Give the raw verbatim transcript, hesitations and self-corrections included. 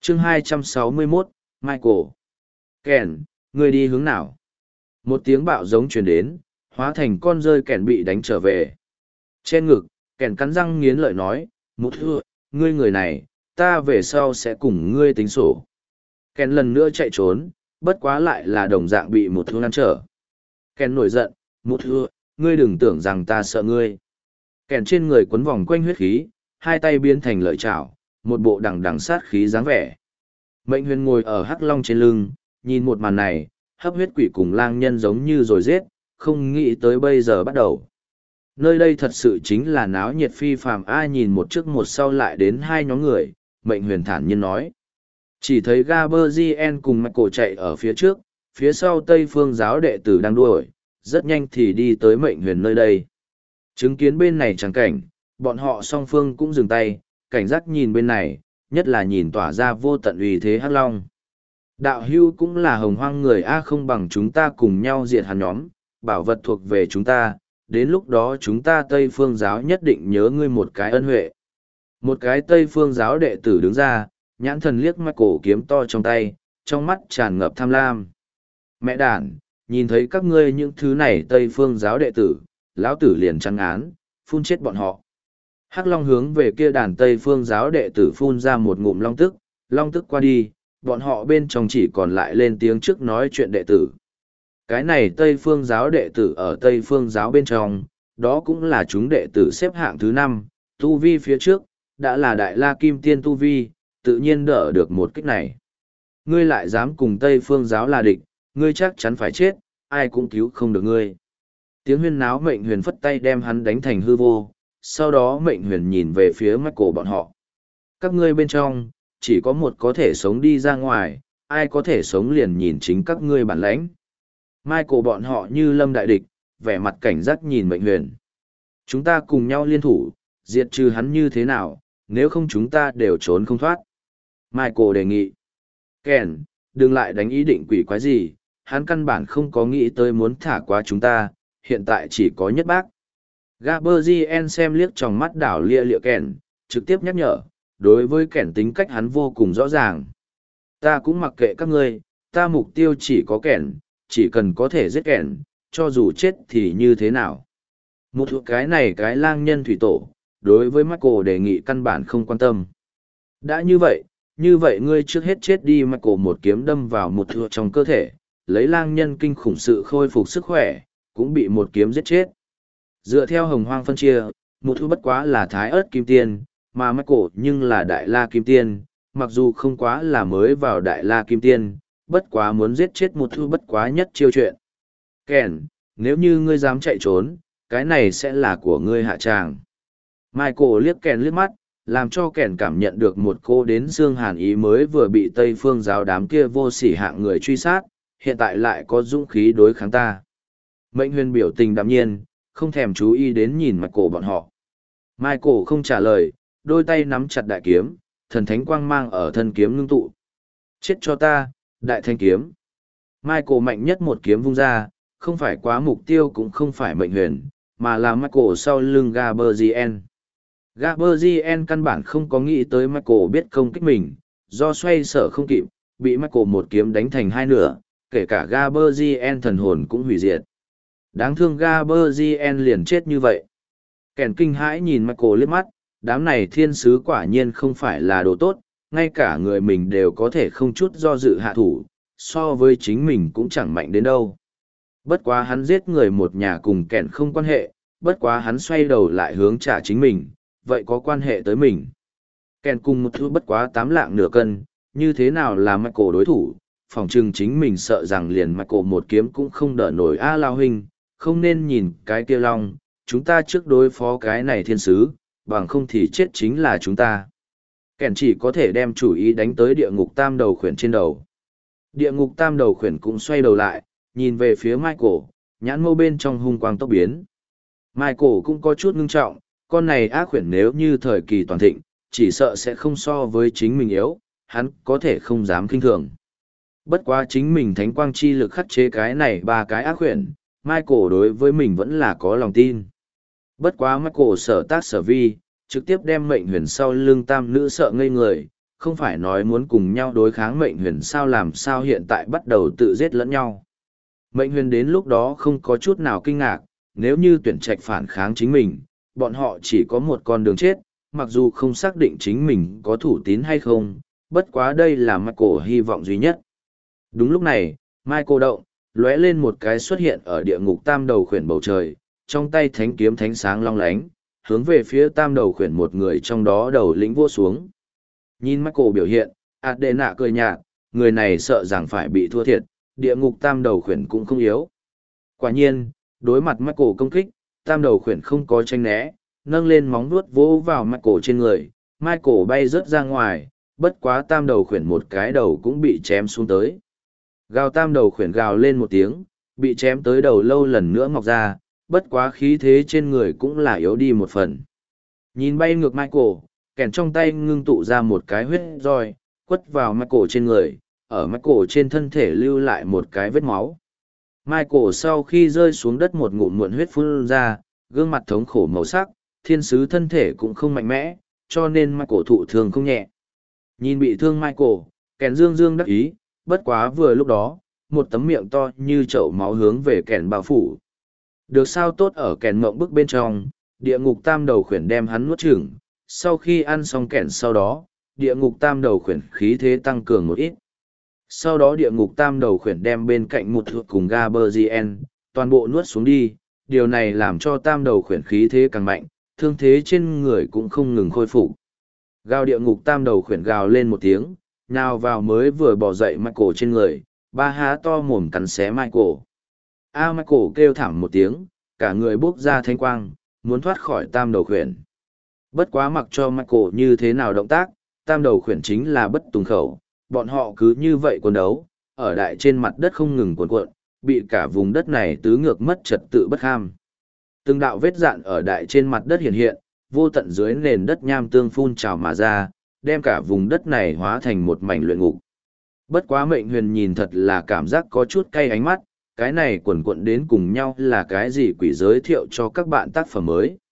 chương hai trăm sáu mươi mốt, Michael. Kèn, ngươi đi hướng nào? Một tiếng bạo giống truyền đến, hóa thành con rơi kèn bị đánh trở về. Trên ngực, kèn cắn răng nghiến lợi nói, một thưa, ngươi người này, ta về sau sẽ cùng ngươi tính sổ. Kèn lần nữa chạy trốn, bất quá lại là đồng dạng bị một thưa ngăn trở. Kèn nổi giận, một thưa, ngươi đừng tưởng rằng ta sợ ngươi. Kèn trên người quấn vòng quanh huyết khí, hai tay biến thành lợi chảo, một bộ đằng đằng sát khí dáng vẻ. Mệnh huyền ngồi ở hắc long trên lưng, nhìn một màn này, hấp huyết quỷ cùng lang nhân giống như rồi giết, không nghĩ tới bây giờ bắt đầu. Nơi đây thật sự chính là náo nhiệt phi phàm, ai nhìn một trước một sau lại đến hai nhóm người, mệnh huyền thản nhiên nói. Chỉ thấy Gaberzien cùng Michael chạy ở phía trước, phía sau Tây Phương giáo đệ tử đang đuổi, rất nhanh thì đi tới mệnh huyền nơi đây. Chứng kiến bên này chẳng cảnh, bọn họ song phương cũng dừng tay, cảnh giác nhìn bên này, nhất là nhìn tỏa ra vô tận uy thế hắc long. Đạo hưu cũng là hồng hoang người A, không bằng chúng ta cùng nhau diệt hắn nhóm, bảo vật thuộc về chúng ta, đến lúc đó chúng ta Tây Phương giáo nhất định nhớ ngươi một cái ân huệ. Một cái Tây Phương giáo đệ tử đứng ra, nhãn thần liếc mắt cổ kiếm to trong tay, trong mắt tràn ngập tham lam. Mẹ đàn, nhìn thấy các ngươi những thứ này Tây Phương giáo đệ tử, lão tử liền trắng án, phun chết bọn họ. Hắc Long hướng về kia đàn Tây Phương giáo đệ tử phun ra một ngụm long tức, long tức qua đi, bọn họ bên trong chỉ còn lại lên tiếng trước nói chuyện đệ tử. Cái này Tây Phương giáo đệ tử ở Tây Phương giáo bên trong, đó cũng là chúng đệ tử xếp hạng thứ năm, tu vi phía trước, đã là đại la kim tiên tu vi, tự nhiên đỡ được một kích này. Ngươi lại dám cùng Tây Phương giáo là địch, ngươi chắc chắn phải chết, ai cũng cứu không được ngươi. Tiếng huyên náo mệnh huyền phất tay đem hắn đánh thành hư vô, sau đó mệnh huyền nhìn về phía Michael bọn họ. Các ngươi bên trong, chỉ có một có thể sống đi ra ngoài, ai có thể sống liền nhìn chính các ngươi bản lãnh. Michael bọn họ như lâm đại địch, vẻ mặt cảnh giác nhìn mệnh huyền. Chúng ta cùng nhau liên thủ, diệt trừ hắn như thế nào, nếu không chúng ta đều trốn không thoát. Michael đề nghị. Ken, đừng lại đánh ý định quỷ quái gì, hắn căn bản không có nghĩ tới muốn thả qua chúng ta, hiện tại chỉ có nhất bác. Gaberzien xem liếc trong mắt đảo lia lịa Ken, trực tiếp nhắc nhở, đối với Ken tính cách hắn vô cùng rõ ràng. Ta cũng mặc kệ các ngươi, ta mục tiêu chỉ có Ken, chỉ cần có thể giết Ken, cho dù chết thì như thế nào. Một thuộc cái này cái lang nhân thủy tổ, đối với Michael đề nghị căn bản không quan tâm. Đã như vậy, như vậy ngươi trước hết chết đi. Michael một kiếm đâm vào một thuộc trong cơ thể, lấy lang nhân kinh khủng sự khôi phục sức khỏe, cũng bị một kiếm giết chết. Dựa theo hồng hoang phân chia, một thuộc bất quá là thái ớt kim tiên, mà Michael nhưng là đại la kim tiên, mặc dù không quá là mới vào đại la kim tiên, bất quá muốn giết chết một thuộc bất quá nhất chiêu chuyện. Ken, nếu như ngươi dám chạy trốn, cái này sẽ là của ngươi hạ tràng. Michael liếc Ken liếc mắt, làm cho Ken cảm nhận được một cô đến xương hàn ý, mới vừa bị Tây Phương giáo đám kia vô sỉ hạng người truy sát, hiện tại lại có dũng khí đối kháng ta. Mệnh huyền biểu tình đạm nhiên, không thèm chú ý đến nhìn Michael bọn họ. Michael không trả lời, đôi tay nắm chặt đại kiếm, thần thánh quang mang ở thân kiếm ngưng tụ. Chết cho ta, đại thanh kiếm. Michael mạnh nhất một kiếm vung ra, không phải quá mục tiêu cũng không phải mệnh huyền, mà là Michael sau lưng Gaberzien. Gaberzien căn bản không có nghĩ tới Michael biết công kích mình, do xoay sở không kịp, bị Michael một kiếm đánh thành hai nửa, kể cả Gaberzien thần hồn cũng hủy diệt. Đáng thương Gaberzien liền chết như vậy. Kèn kinh hãi nhìn Michael liếc mắt, đám này thiên sứ quả nhiên không phải là đồ tốt, ngay cả người mình đều có thể không chút do dự hạ thủ, so với chính mình cũng chẳng mạnh đến đâu. Bất quá hắn giết người một nhà cùng Kèn không quan hệ, bất quá hắn xoay đầu lại hướng trả chính mình, vậy có quan hệ tới mình. Kèn cùng một thứ bất quá tám lạng nửa cân, như thế nào là Michael đối thủ, phòng trừng chính mình sợ rằng liền Michael một kiếm cũng không đỡ nổi. A Lao huynh, không nên nhìn cái kia long, chúng ta trước đối phó cái này thiên sứ, bằng không thì chết chính là chúng ta. Kèn chỉ có thể đem chủ ý đánh tới địa ngục tam đầu khuyển trên đầu. Địa ngục tam đầu khuyển cũng xoay đầu lại, nhìn về phía Michael, nhãn mâu bên trong hung quang tốc biến. Michael cũng có chút ngưng trọng, con này ác khuyển nếu như thời kỳ toàn thịnh, chỉ sợ sẽ không so với chính mình yếu, hắn có thể không dám kinh thường. Bất quá chính mình thánh quang chi lực khắc chế cái này ba cái ác khuyển, Michael đối với mình vẫn là có lòng tin. Bất quá Michael sở tác sở vi, trực tiếp đem mệnh huyền sau lưng tam nữ sợ ngây người, không phải nói muốn cùng nhau đối kháng mệnh huyền sao làm sao hiện tại bắt đầu tự giết lẫn nhau. Mệnh huyền đến lúc đó không có chút nào kinh ngạc, nếu như tuyển trạch phản kháng chính mình, bọn họ chỉ có một con đường chết, mặc dù không xác định chính mình có thủ tín hay không, bất quá đây là Michael hy vọng duy nhất. Đúng lúc này, Michael động, lóe lên một cái xuất hiện ở địa ngục tam đầu khuyển bầu trời, trong tay thánh kiếm thánh sáng long lánh, hướng về phía tam đầu khuyển một người trong đó đầu lĩnh vô xuống. Nhìn Michael biểu hiện, Adena cười nhạt, người này sợ rằng phải bị thua thiệt, địa ngục tam đầu khuyển cũng không yếu. Quả nhiên, đối mặt Michael công kích, tam đầu khuyển không có tranh né, nâng lên móng vuốt vỗ vào Michael trên người, Michael bay rớt ra ngoài, bất quá tam đầu khuyển một cái đầu cũng bị chém xuống tới. Gào tam đầu khuyển gào lên một tiếng, bị chém tới đầu lâu lần nữa mọc ra, bất quá khí thế trên người cũng là yếu đi một phần. Nhìn bay ngược Michael, kèn trong tay ngưng tụ ra một cái huyết roi, quất vào Michael trên người, ở Michael trên thân thể lưu lại một cái vết máu. Michael sau khi rơi xuống đất một ngụm muộn huyết phun ra, gương mặt thống khổ màu sắc, thiên sứ thân thể cũng không mạnh mẽ, cho nên Michael thụ thương không nhẹ. Nhìn bị thương Michael, kèn dương dương đắc ý, bất quá vừa lúc đó, một tấm miệng to như chậu máu hướng về kèn bao phủ. Được sao tốt ở kèn mộng bức bên trong, địa ngục tam đầu khuyển đem hắn nuốt chửng, sau khi ăn xong kèn sau đó, địa ngục tam đầu khuyển khí thế tăng cường một ít. Sau đó địa ngục tam đầu khuyển đem bên cạnh một thuộc cùng Gaberzien, toàn bộ nuốt xuống đi, điều này làm cho tam đầu khuyển khí thế càng mạnh, thương thế trên người cũng không ngừng khôi phục. Gào địa ngục tam đầu khuyển gào lên một tiếng, nào vào mới vừa bỏ dậy Michael trên người, ba há to mồm cắn xé Michael. A Michael kêu thảm một tiếng, cả người bốc ra thanh quang, muốn thoát khỏi tam đầu khuyển. Bất quá mặc cho Michael như thế nào động tác, tam đầu khuyển chính là bất tùng khẩu, bọn họ cứ như vậy quân đấu, ở đại trên mặt đất không ngừng cuộn cuộn, bị cả vùng đất này tứ ngược mất trật tự bất ham. Từng đạo vết dạn ở đại trên mặt đất hiện hiện, vô tận dưới nền đất nham tương phun trào mà ra, đem cả vùng đất này hóa thành một mảnh luyện ngục. Bất quá mệnh huyền nhìn thật là cảm giác có chút cay ánh mắt, cái này quần quận đến cùng nhau là cái gì quỷ giới thiệu cho các bạn tác phẩm mới.